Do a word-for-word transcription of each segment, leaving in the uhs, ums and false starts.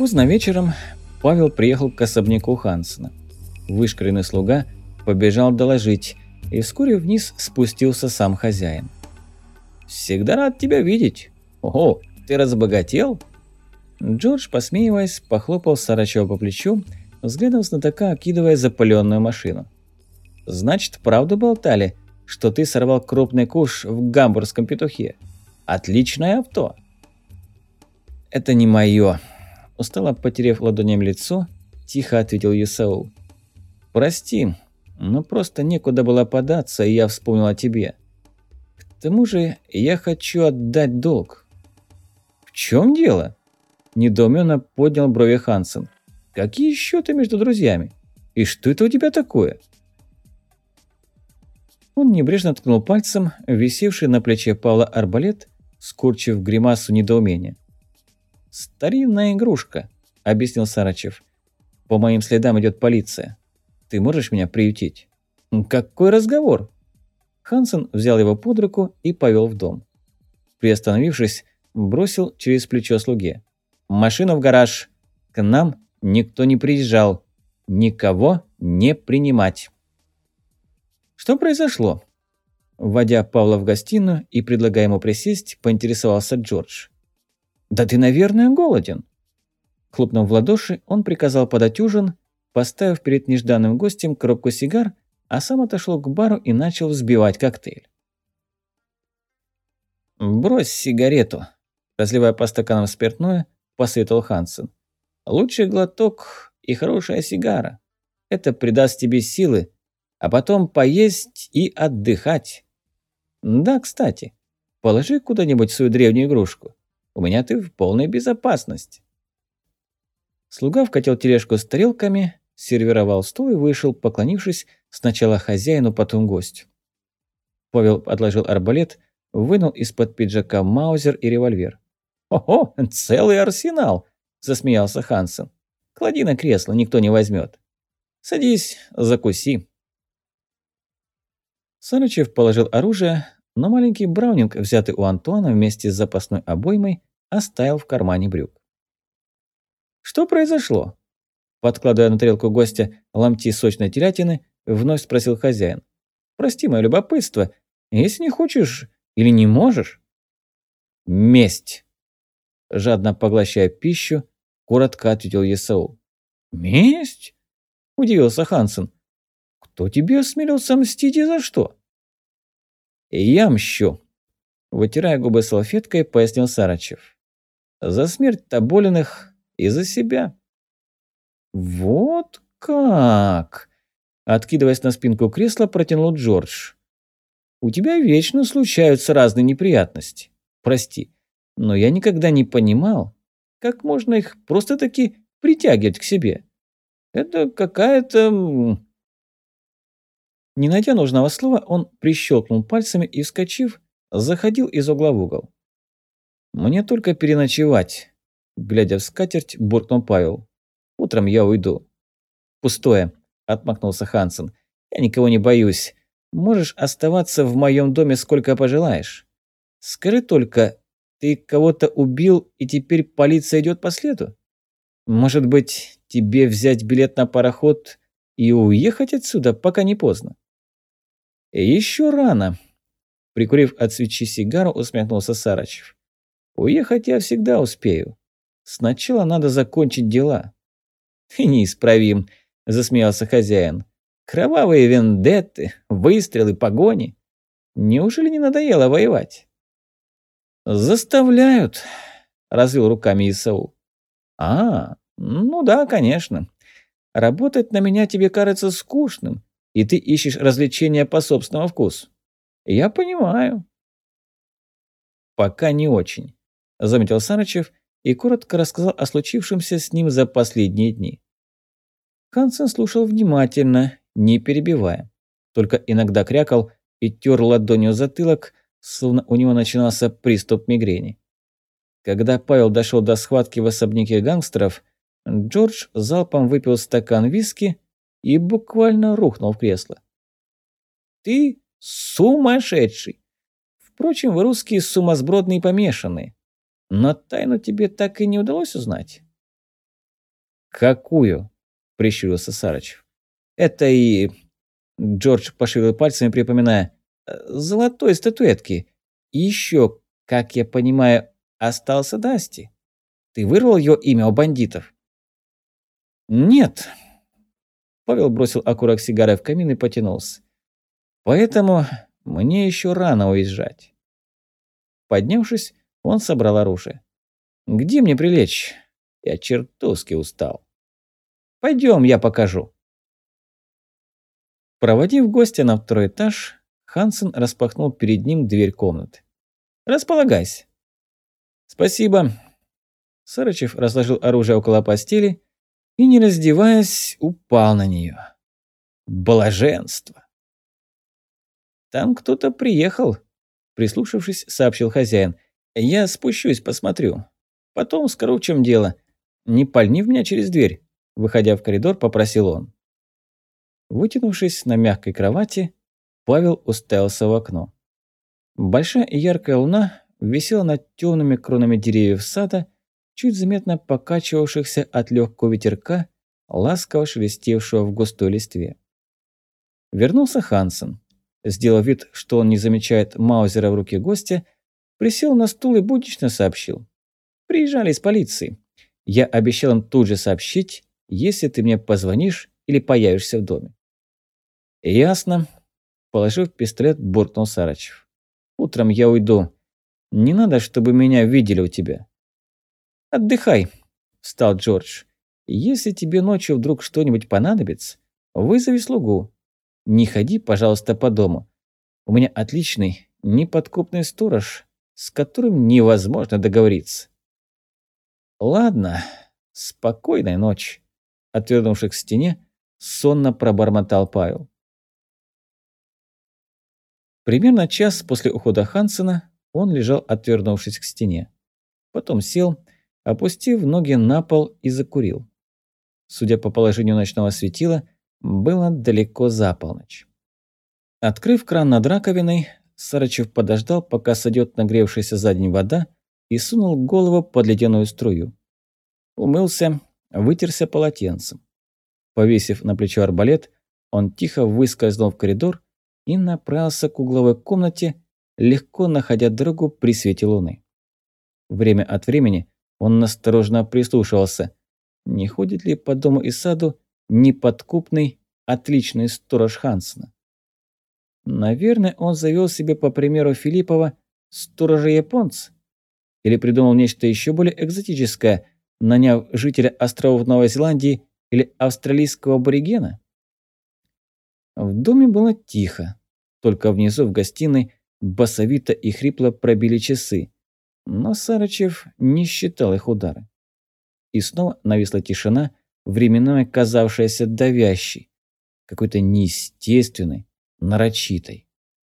Поздно вечером Павел приехал к особняку Хансена. Вышкаленный слуга побежал доложить, и вскоре вниз спустился сам хозяин. «Всегда рад тебя видеть. Ого, ты разбогател?» Джордж, посмеиваясь, похлопал Сарачева по плечу, взглядом знатока окидывая запаленную машину. «Значит, правду болтали, что ты сорвал крупный куш в гамбургском петухе? Отличное авто!» «Это не мое», – устало потеряв ладонями лицо, тихо ответил Исаул. «Прости, но просто некуда было податься, и я вспомнил о тебе. К тому же я хочу отдать долг». «В чем дело?» – недоуменно поднял брови Хансен. «Какие счеты между друзьями? И что это у тебя такое?» Он небрежно ткнул пальцем висевший на плече Павла арбалет, скорчив гримасу недоумения. «Старинная игрушка», – объяснил Сарачев. «По моим следам идет полиция. Ты можешь меня приютить?» «Какой разговор?» Хансен взял его под руку и повел в дом. Приостановившись, бросил через плечо слуге. «Машину в гараж. К нам никто не приезжал. Никого не принимать». «Что произошло?» Вводя Павла в гостиную и предлагая ему присесть, поинтересовался Джордж. «Да ты, наверное, голоден». Хлопнув в ладоши, он приказал подать ужин, поставив перед нежданным гостем коробку сигар, а сам отошел к бару и начал взбивать коктейль. «Брось сигарету», – разливая по стаканам спиртное, посоветовал Хансен. «Лучший глоток и хорошая сигара. Это придаст тебе силы, а потом поесть и отдыхать. Да, кстати, положи куда-нибудь свою древнюю игрушку. У меня ты в полной безопасности». Слуга вкатил тележку с тарелками, сервировал стол и вышел, поклонившись сначала хозяину, потом гостю. Павел отложил арбалет, вынул из-под пиджака маузер и револьвер. «Ого, целый арсенал!» – засмеялся Хансен. «Клади на кресло, никто не возьмет. Садись, закуси». Сарычев положил оружие, но маленький браунинг, взятый у Антуана вместе с запасной обоймой, оставил в кармане брюк. «Что произошло?» Подкладывая на тарелку гостя ломти сочной телятины, вновь спросил хозяин. «Прости мое любопытство, если не хочешь или не можешь». «Месть!» Жадно поглощая пищу, коротко ответил Исаул. «Месть?» – удивился Хансен. «Кто тебе осмелился мстить и за что?» «Я мщу», – вытирая губы салфеткой, пояснил Сарачев. «За смерть Тоболиных и за себя». «Вот как?» – откидываясь на спинку кресла, протянул Джордж. «У тебя вечно случаются разные неприятности. Прости, но я никогда не понимал, как можно их просто-таки притягивать к себе. Это какая-то...» Не найдя нужного слова, он прищелкнул пальцами и, вскочив, заходил из угла в угол. «Мне только переночевать», – глядя в скатерть, буркнул Павел. «Утром я уйду». «Пустое», – отмахнулся Хансен. «Я никого не боюсь. Можешь оставаться в моем доме сколько пожелаешь. Скажи только, ты кого-то убил, и теперь полиция идет по следу? Может быть, тебе взять билет на пароход и уехать отсюда, пока не поздно?» «Еще рано», – прикурив от свечи сигару, усмехнулся Сарачев. «Уехать я всегда успею. Сначала надо закончить дела». «Ты неисправим», – засмеялся хозяин. «Кровавые вендетты, выстрелы, погони. Неужели не надоело воевать?» «Заставляют», – развел руками Исаул. «А, ну да, конечно. Работать на меня тебе кажется скучным, и ты ищешь развлечения по собственному вкусу. Я понимаю». «Пока не очень», – заметил Сарычев и коротко рассказал о случившемся с ним за последние дни. Хансен слушал внимательно, не перебивая, только иногда крякал и тер ладонью затылок, словно у него начинался приступ мигрени. Когда Павел дошел до схватки в особняке гангстеров, Джордж залпом выпил стакан виски и буквально рухнул в кресло. «Ты сумасшедший! Впрочем, вы русские сумасбродные помешанные. Но тайну тебе так и не удалось узнать. «Какую?» – прищурился Сарычев. «Это и...» – Джордж пошевелил пальцами, припоминая. «э, «Золотой статуэтки. И еще, как я понимаю, остался Дасти. Ты вырвал ее имя у бандитов?» «Нет». Павел бросил окурок сигары в камин и потянулся. «Поэтому мне еще рано уезжать». Поднявшись, он собрал оружие. «Где мне прилечь? Я чертовски устал. Пойдем, я покажу». Проводив гостя на второй этаж, Хансен распахнул перед ним дверь комнаты. «Располагайся». «Спасибо». Сарычев разложил оружие около постели и, не раздеваясь, упал на нее. Блаженство. «Там кто-то приехал», – прислушавшись, сообщил хозяин. «Я спущусь, посмотрю. Потом скажу, в чем дело. Не пальни в меня через дверь», – выходя в коридор, попросил он. Вытянувшись на мягкой кровати, Павел уставился в окно. Большая и яркая луна висела над темными кронами деревьев сада, чуть заметно покачивавшихся от легкого ветерка, ласково шелестевшего в густой листве. Вернулся Хансен. Сделав вид, что он не замечает маузера в руке гостя, присел на стул и буднично сообщил. «Приезжали из полиции. Я обещал им тут же сообщить, если ты мне позвонишь или появишься в доме». «Ясно», – положив пистолет, буркнул Сарычев. «Утром я уйду. Не надо, чтобы меня видели у тебя». «Отдыхай», – встал Джордж. «Если тебе ночью вдруг что-нибудь понадобится, вызови слугу. Не ходи, пожалуйста, по дому. У меня отличный, неподкупный сторож, с которым невозможно договориться». «Ладно, спокойной ночи», – отвернувшись к стене, сонно пробормотал Павел. Примерно час после ухода Хансена он лежал, отвернувшись к стене. Потом сел, опустив ноги на пол и закурил. Судя по положению ночного светила, было далеко за полночь. Открыв кран над раковиной, Сарычев подождал, пока сойдет нагревшаяся за день вода, и сунул голову под ледяную струю. Умылся, вытерся полотенцем. Повесив на плечо арбалет, он тихо выскользнул в коридор и направился к угловой комнате, легко находя дорогу при свете луны. Время от времени он настороженно прислушивался, не ходит ли по дому и саду неподкупный, отличный сторож Хансена. Наверное, он завел себе, по примеру Филиппова, сторожа-японца. Или придумал нечто еще более экзотическое, наняв жителя островов Новой Зеландии или австралийского аборигена. В доме было тихо, только внизу в гостиной басовито и хрипло пробили часы, но Сарычев не считал их удары. И снова нависла тишина, временами казавшаяся давящей, какой-то неестественной, нарочитой.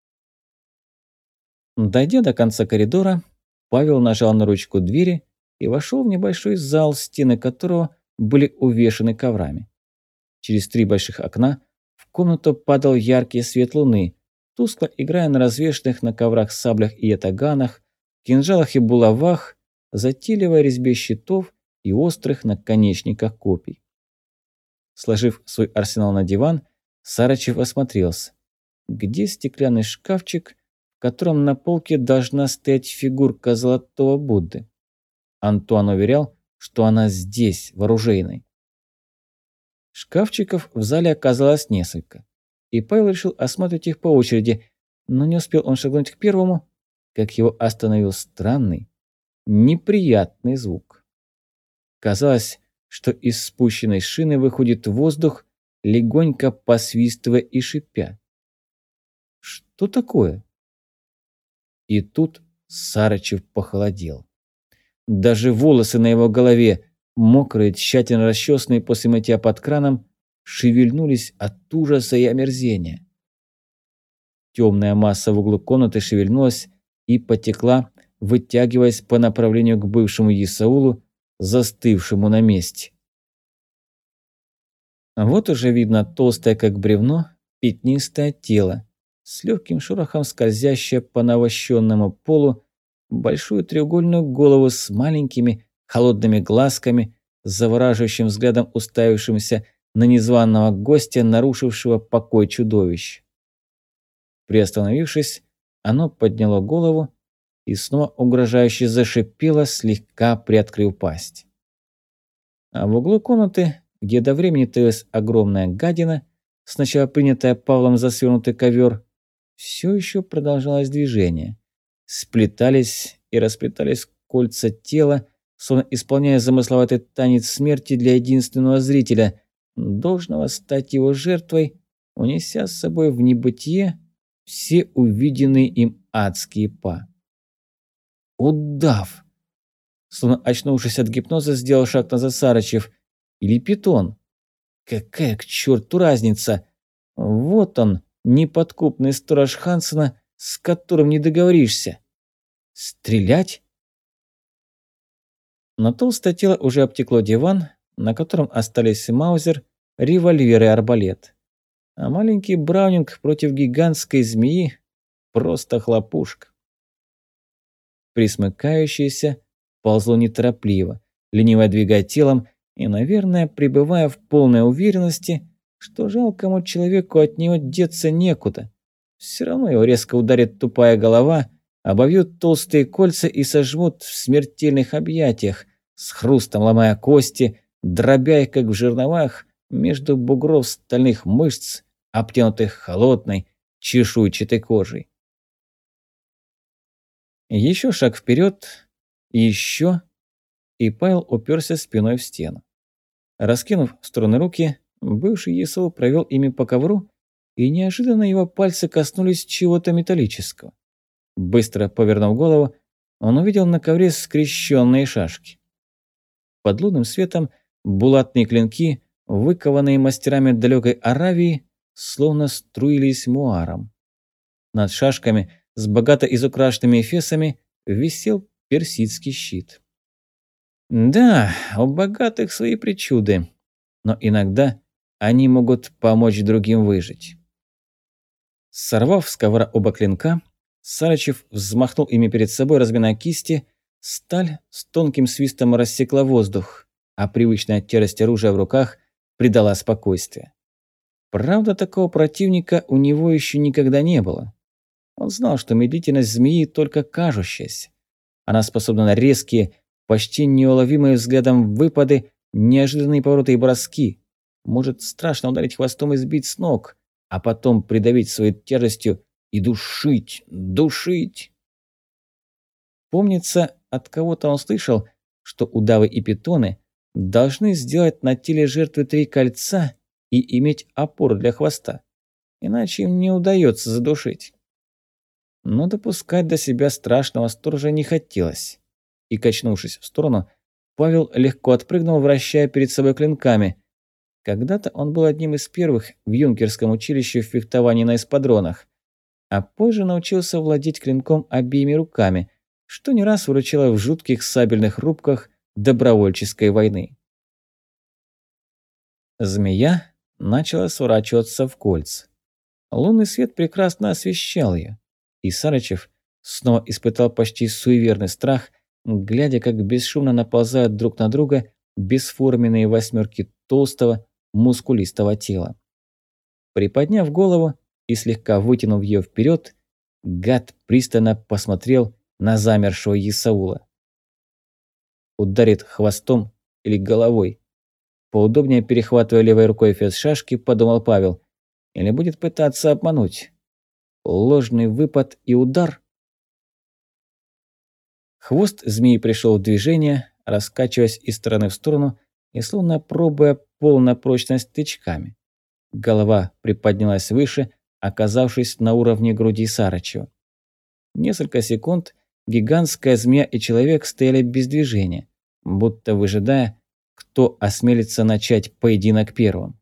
Дойдя до конца коридора, Павел нажал на ручку двери и вошел в небольшой зал, стены которого были увешаны коврами. Через три больших окна в комнату падал яркий свет луны, тускло играя на развешанных на коврах саблях и ятаганах, кинжалах и булавах, затейливой резьбе щитов и острых наконечниках копий. Сложив свой арсенал на диван, Сарычев осмотрелся. Где стеклянный шкафчик, в котором на полке должна стоять фигурка золотого Будды? Антуан уверял, что она здесь, в оружейной. Шкафчиков в зале оказалось несколько, и Павел решил осмотреть их по очереди, но не успел он шагнуть к первому, как его остановил странный, неприятный звук. Казалось, что из спущенной шины выходит воздух, легонько посвистывая и шипя. Что такое? И тут Сарычев похолодел. Даже волосы на его голове, мокрые, тщательно расчесанные после мытья под краном, шевельнулись от ужаса и омерзения. Темная масса в углу комнаты шевельнулась и потекла, вытягиваясь по направлению к бывшему Исаулу, застывшему на месте. Вот уже видно толстое, как бревно, пятнистое тело, с легким шорохом скользящее по навощенному полу, большую треугольную голову с маленькими холодными глазками, завораживающим взглядом уставившимся на незваного гостя, нарушившего покой чудовищ. Приостановившись, оно подняло голову и снова угрожающе зашипело, слегка приоткрыв пасть. А в углу комнаты, где до времени таилась огромная гадина, сначала принятая Павлом за свернутый ковер, все еще продолжалось движение. Сплетались и расплетались кольца тела, словно исполняя замысловатый танец смерти для единственного зрителя, должного стать его жертвой, унеся с собой в небытие все увиденные им адские па. Удав! Словно очнувшись от гипноза, сделал шаг назад Сарычев. Или питон. Какая к черту разница? Вот он, неподкупный сторож Хансена, с которым не договоришься. Стрелять? Но толстое тело уже обтекло диван, на котором остались маузер, револьвер и арбалет. А маленький браунинг против гигантской змеи – просто хлопушка. Присмыкающееся ползло неторопливо, лениво двигая телом и, наверное, пребывая в полной уверенности, что жалкому человеку от него деться некуда. Все равно его резко ударит тупая голова, обовьют толстые кольца и сожмут в смертельных объятиях, с хрустом ломая кости, дробя их, как в жерновах, между бугров стальных мышц, обтянутых холодной, чешуйчатой кожей. Еще шаг вперед, еще, и Павел уперся спиной в стену. Раскинув в стороны руки, бывший Есаул провел ими по ковру, и неожиданно его пальцы коснулись чего-то металлического. Быстро повернув голову, он увидел на ковре скрещенные шашки. Под лунным светом булатные клинки, выкованные мастерами далекой Аравии, словно струились муаром. Над шашками с богато изукрашенными эфесами висел персидский щит. Да, у богатых свои причуды, но иногда они могут помочь другим выжить. Сорвав с ковра оба клинка, Сарычев взмахнул ими перед собой, разминая кисти, сталь с тонким свистом рассекла воздух, а привычная тяжесть оружия в руках придала спокойствие. Правда, такого противника у него еще никогда не было. Он знал, что медлительность змеи только кажущаяся. Она способна на резкие, почти неуловимые взглядом выпады, неожиданные повороты и броски. Может страшно ударить хвостом и сбить с ног, а потом придавить своей тяжестью и душить, душить. Помнится, от кого-то он слышал, что удавы и питоны должны сделать на теле жертвы три кольца и иметь опору для хвоста, иначе им не удается задушить. Но допускать до себя страшного сторожа не хотелось. И, качнувшись в сторону, Павел легко отпрыгнул, вращая перед собой клинками. Когда-то он был одним из первых в юнкерском училище в фехтовании на эспадронах, а позже научился владеть клинком обеими руками, что не раз выручало в жутких сабельных рубках добровольческой войны. Змея начала сворачиваться в кольца. Лунный свет прекрасно освещал ее, и Сарычев снова испытал почти суеверный страх, глядя, как бесшумно наползают друг на друга бесформенные восьмерки толстого, мускулистого тела. Приподняв голову и слегка вытянув ее вперед, гад пристально посмотрел на замершего Есаула. Ударит хвостом или головой? Поудобнее перехватывая левой рукой эфес шашки, подумал Павел. Или будет пытаться обмануть? Ложный выпад и удар? Хвост змеи пришел в движение, раскачиваясь из стороны в сторону и словно пробуя пол на прочность тычками. Голова приподнялась выше, оказавшись на уровне груди Сарычева. Несколько секунд гигантская змея и человек стояли без движения, будто выжидая, кто осмелится начать поединок первым.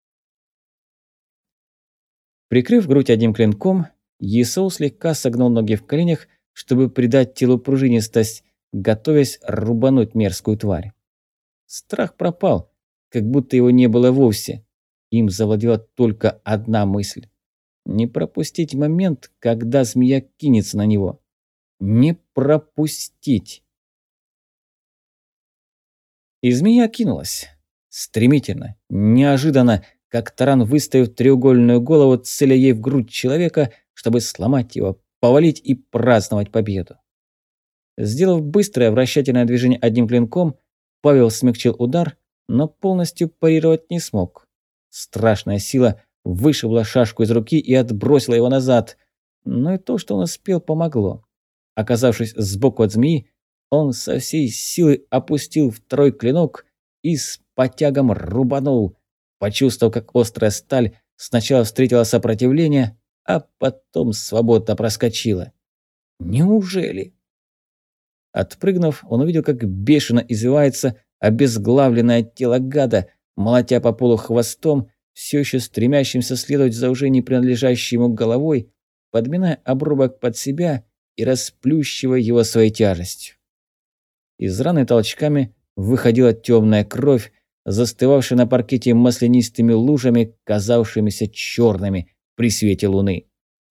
Прикрыв грудь одним клинком, Есаул слегка согнул ноги в коленях, чтобы придать телу пружинистость, готовясь рубануть мерзкую тварь. Страх пропал, как будто его не было вовсе. Им завладела только одна мысль. Не пропустить момент, когда змея кинется на него. Не пропустить. И змея кинулась. Стремительно, неожиданно, как таран, выставив треугольную голову, целя ей в грудь человека, чтобы сломать его, повалить и праздновать победу. Сделав быстрое вращательное движение одним клинком, Павел смягчил удар, но полностью парировать не смог. Страшная сила вышибла шашку из руки и отбросила его назад. Но и то, что он успел, помогло. Оказавшись сбоку от змеи, он со всей силы опустил второй клинок и с потягом рубанул, почувствовав, как острая сталь сначала встретила сопротивление, а потом свободно проскочила. Неужели? Отпрыгнув, он увидел, как бешено извивается обезглавленное тело гада, молотя по полу хвостом, все еще стремящимся следовать за уже не принадлежащей ему головой, подминая обрубок под себя и расплющивая его своей тяжестью. Из раны толчками выходила темная кровь, застывавшая на паркете маслянистыми лужами, казавшимися черными при свете луны.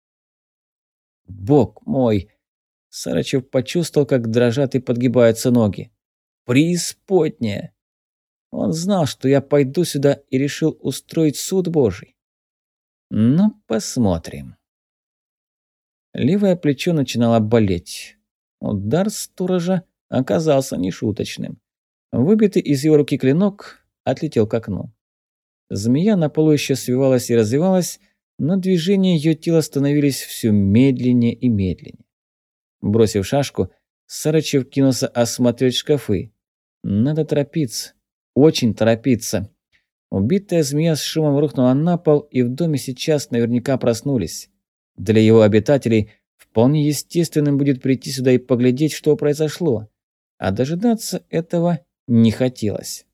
«Бог мой!» Сарычев почувствовал, как дрожат и подгибаются ноги. «Преисподняя!» Он знал, что я пойду сюда, и решил устроить суд Божий. Ну, посмотрим. Левое плечо начинало болеть. Удар сторожа оказался нешуточным. Выбитый из его руки клинок отлетел к окну. Змея на полу еще свивалась и развивалась, но движения ее тела становились все медленнее и медленнее. Бросив шашку, Сарычев кинулся осматривать шкафы. Надо торопиться, очень торопиться. Убитая змея с шумом рухнула на пол, и в доме сейчас наверняка проснулись. Для его обитателей вполне естественным будет прийти сюда и поглядеть, что произошло. А дожидаться этого не хотелось.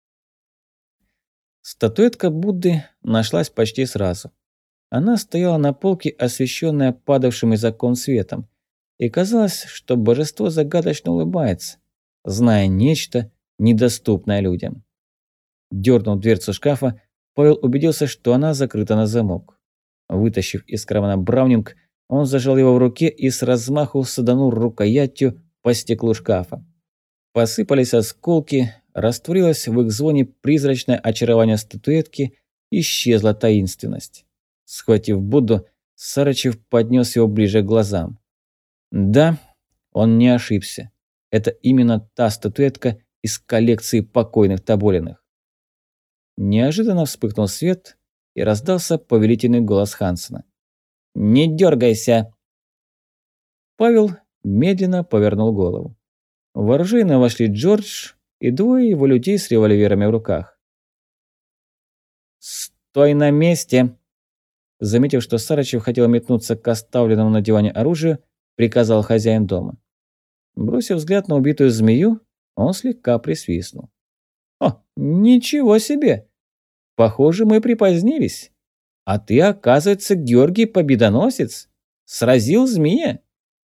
Статуэтка Будды нашлась почти сразу. Она стояла на полке, освещенная падавшим из окон светом, и казалось, что божество загадочно улыбается, зная нечто, недоступное людям. Дернув дверцу шкафа, Павел убедился, что она закрыта на замок. Вытащив из кармана браунинг, он зажал его в руке и с размаху саданул рукоятью по стеклу шкафа. Посыпались осколки, растворилось в их звоне призрачное очарование статуэтки, исчезла таинственность. Схватив Будду, Сарычев поднес его ближе к глазам. Да, он не ошибся. Это именно та статуэтка из коллекции покойных Тоболиных. Неожиданно вспыхнул свет, и раздался повелительный голос Хансена. «Не дергайся!» Павел медленно повернул голову. В оружейную вошли Джордж и двое его людей с револьверами в руках. «Стой на месте!» Заметив, что Сарычев хотел метнуться к оставленному на диване оружию, приказал хозяин дома. Бросив взгляд на убитую змею, он слегка присвистнул. «О, ничего себе! Похоже, мы припозднились. А ты, оказывается, Георгий Победоносец? Сразил змея?»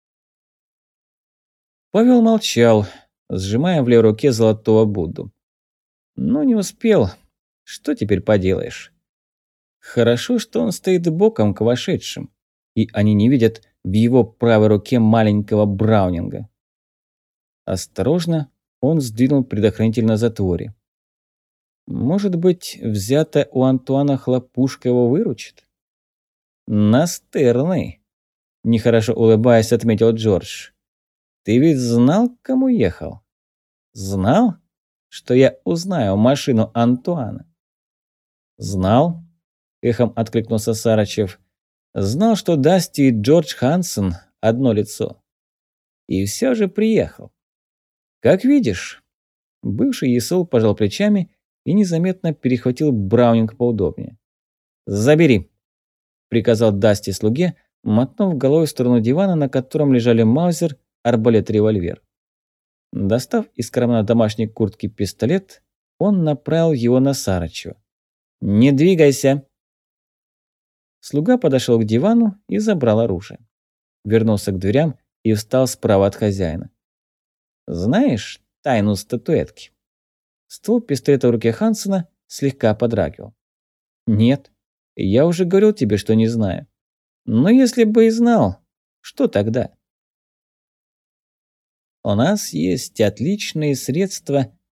Павел молчал, сжимая в левой руке золотого Будду. «Ну, не успел. Что теперь поделаешь?» Хорошо, что он стоит боком к вошедшим, и они не видят в его правой руке маленького браунинга. Осторожно он сдвинул предохранитель на затворе. Может быть, взятая у Антуана хлопушка его выручит? «Настырный», – нехорошо улыбаясь, отметил Джордж. «Ты ведь знал, к кому ехал? Знал, что я узнаю машину Антуана?» «Знал», – эхом откликнулся Сарычев. «Знал, что Дасти и Джордж Хансен – одно лицо. И все же приехал. Как видишь». Бывший есол пожал плечами и незаметно перехватил браунинг поудобнее. «Забери», – приказал Дасти слуге, мотнув головой в сторону дивана, на котором лежали маузер, арбалет, револьвер. Достав из кармана домашней куртки пистолет, он направил его на Сарычева. «Не двигайся!» Слуга подошел к дивану и забрал оружие. Вернулся к дверям и встал справа от хозяина. «Знаешь тайну статуэтки?» Ствол пистолета в руке Хансена слегка подрагивал. «Нет, я уже говорил тебе, что не знаю. Но если бы и знал, что тогда?» «У нас есть отличные средства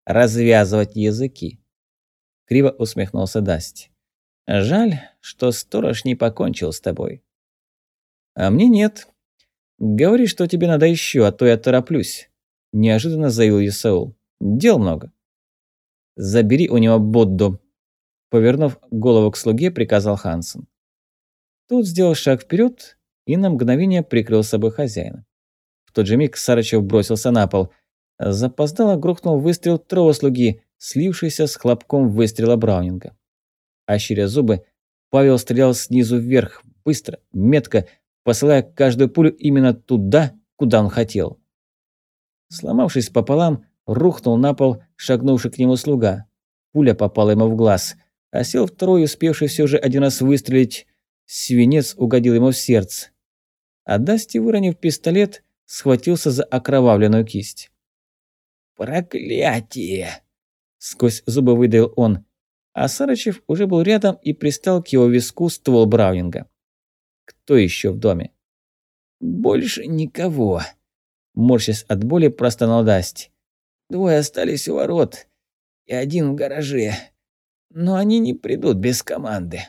развязывать языки. Криво усмехнулся Дасти. Жаль, что сторож не покончил с тобой. А мне нет. Говори, что тебе надо еще, а то я тороплюсь. Неожиданно заявил Исаул. Дел много. Забери у него Будду. Повернув голову к слуге, приказал Хансен. Тот сделал шаг вперед и на мгновение прикрыл собой хозяина. В тот же миг Сарычев бросился на пол. Запоздало грохнул выстрел второго слуги, слившийся с хлопком выстрела Браунинга. Ощеря зубы, Павел стрелял снизу вверх, быстро, метко, посылая каждую пулю именно туда, куда он хотел. Сломавшись пополам, рухнул на пол шагнувший к нему слуга. Пуля попала ему в глаз, а сел второй, успевший все же один раз выстрелить. Свинец угодил ему в сердце. А Дасти, выронив пистолет, схватился за окровавленную кисть. «Проклятие!» – сквозь зубы выдавил он, а Сарычев уже был рядом и пристал к его виску ствол Браунинга. «Кто еще в доме?» «Больше никого», – морщась от боли, простонал Дасти. «Двое остались у ворот и один в гараже, но они не придут без команды».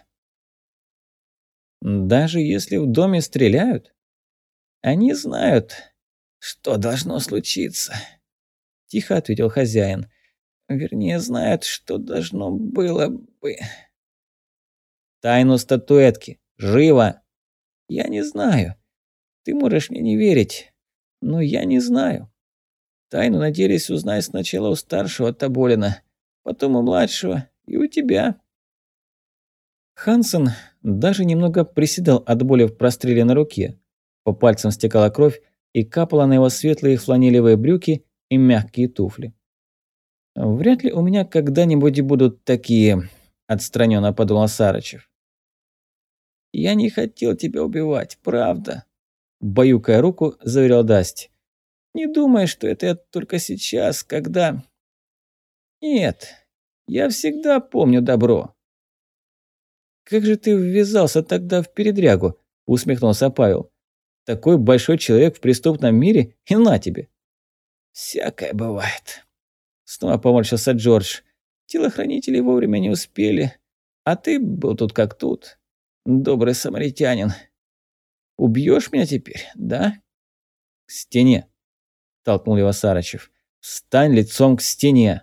«Даже если в доме стреляют?» «Они знают, что должно случиться», – тихо ответил хозяин. «Вернее, знают, что должно было бы». «Тайну статуэтки! Живо!» «Я не знаю. Ты можешь мне не верить, но я не знаю. Тайну надеялись узнать сначала у старшего Тоболина, потом у младшего и у тебя». Хансен даже немного приседал от боли в простреле на руке. По пальцам стекала кровь и капала на его светлые фланелевые брюки и мягкие туфли. «Вряд ли у меня когда-нибудь будут такие», – отстраненно подумал Сарычев. «Я не хотел тебя убивать, правда», – баюкая руку, заверял Дасти. «Не думай, что это я только сейчас, когда...» «Нет, я всегда помню добро». «Как же ты ввязался тогда в передрягу?» – усмехнулся Павел. «Такой большой человек в преступном мире, и на тебе». «Всякое бывает». Снова поморщился Джордж. «Телохранители вовремя не успели, а ты был тут как тут. Добрый самаритянин. Убьешь меня теперь, да?» «К стене», – толкнул его Сарычев. «Встань лицом к стене».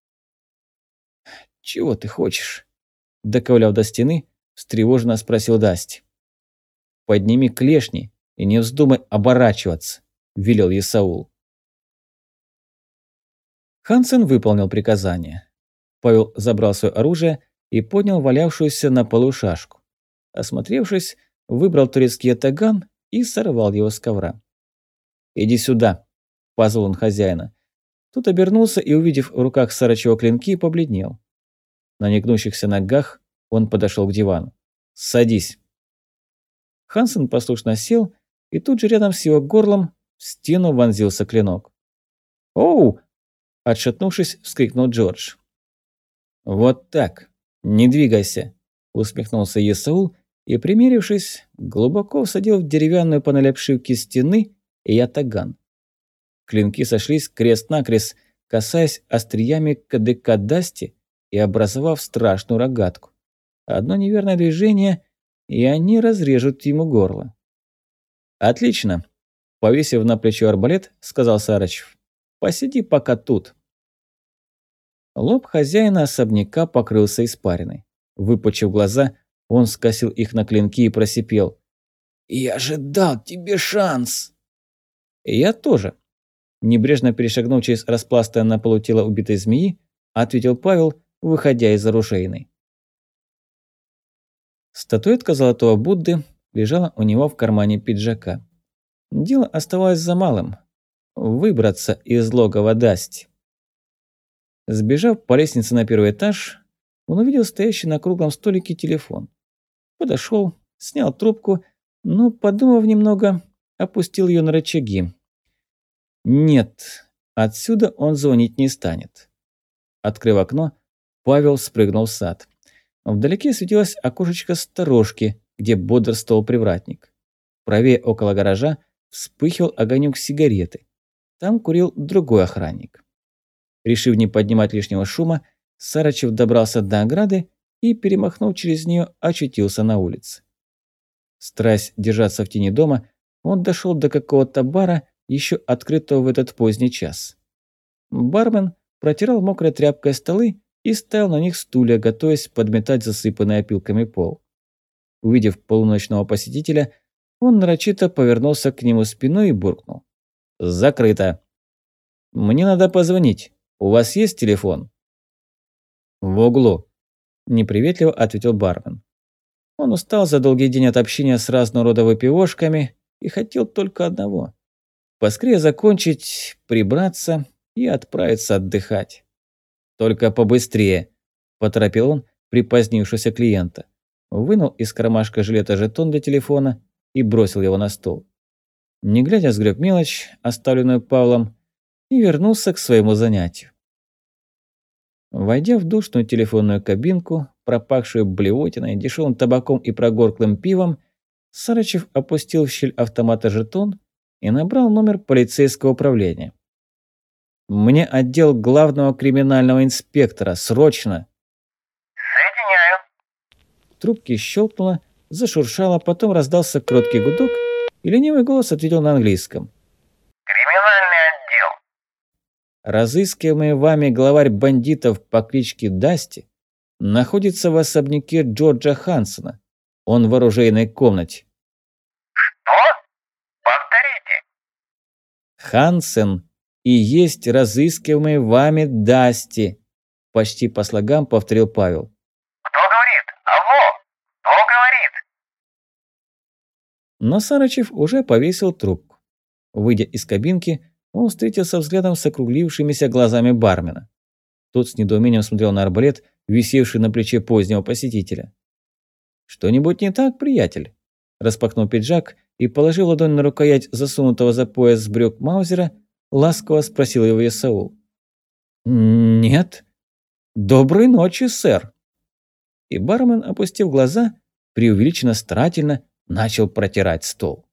«Чего ты хочешь?» – доковыляв до стены, встревоженно спросил Дасти. «Подними клешни и не вздумай оборачиваться», – велел Исаул. Хансен выполнил приказание. Павел забрал свое оружие и поднял валявшуюся на полу шашку. Осмотревшись, выбрал турецкий ятаган и сорвал его с ковра. «Иди сюда», – позвал он хозяина. Тот обернулся и, увидев в руках Сарычева клинки, побледнел. На негнущихся ногах он подошел к дивану. «Садись». Хансен послушно сел, и тут же рядом с его горлом в стену вонзился клинок. «Оу!» – отшатнувшись, вскрикнул Джордж. «Вот так, не двигайся», – усмехнулся Исаул и, примерившись, глубоко всадил в деревянную панель обшивки стены ятаган. Клинки сошлись крест-накрест, касаясь остриями кадыка Дасти и образовав страшную рогатку. Одно неверное движение, и они разрежут ему горло. «Отлично», – повесив на плечо арбалет, сказал Сарычев. «Посиди пока тут». Лоб хозяина особняка покрылся испариной. Выпучив глаза, он скосил их на клинки и просипел. «Я же дал тебе шанс!» «И я тоже», – небрежно перешагнув через распластанное на полу тело убитой змеи, ответил Павел, выходя из оружейной. Статуэтка золотого Будды лежала у него в кармане пиджака. Дело оставалось за малым – выбраться из логова Дасти. Сбежав по лестнице на первый этаж, он увидел стоящий на круглом столике телефон. Подошел, снял трубку, но, подумав немного, опустил ее на рычаги. Нет, отсюда он звонить не станет. Открыв окно, Павел спрыгнул в сад. Вдалеке светилось окошечко сторожки, где бодрствовал привратник. Правее около гаража вспыхивал огонек сигареты. Там курил другой охранник. Решив не поднимать лишнего шума, Сарычев добрался до ограды и, перемахнув через нее, очутился на улице. Страсть держаться в тени дома, он дошел до какого-то бара, еще открытого в этот поздний час. Бармен протирал мокрой тряпкой столы и ставил на них стулья, готовясь подметать засыпанный опилками пол. Увидев полуночного посетителя, он нарочито повернулся к нему спиной и буркнул: «Закрыто. Мне надо позвонить. У вас есть телефон?» «В углу», – неприветливо ответил бармен. Он устал за долгий день от общения с разного рода выпивошками и хотел только одного – поскорее закончить, прибраться и отправиться отдыхать. «Только побыстрее», – поторопил он припозднившегося клиента. Вынул из кармашка жилета жетон для телефона и бросил его на стол. Не глядя, сгреб мелочь, оставленную Павлом, и вернулся к своему занятию. Войдя в душную телефонную кабинку, пропахшую блевотиной, дешевым табаком и прогорклым пивом, Сарычев опустил в щель автомата жетон и набрал номер полицейского управления. «Мне отдел главного криминального инспектора, срочно!» «Соединяю!» В трубке щелкнуло, зашуршало, потом раздался кроткий гудок, и ленивый голос ответил на английском. «Криминальный отдел!» «Разыскиваемый вами главарь бандитов по кличке Дасти находится в особняке Джорджа Хансона. Он в оружейной комнате». «Что? Повторите!» «Хансен и есть разыскиваемый вами Дасти», – почти по слогам повторил Павел. «Кто говорит? Алло! Кто говорит?» Но Сарычев уже повесил трубку. Выйдя из кабинки, он встретился взглядом с округлившимися глазами бармена. Тот с недоумением смотрел на арбалет, висевший на плече позднего посетителя. «Что-нибудь не так, приятель?» Распахнул пиджак и, положив ладонь на рукоять засунутого за пояс брюк Маузера, ласково спросил его Исаул. «Нет. Доброй ночи, сэр». И бармен, опустив глаза, преувеличенно старательно начал протирать стол.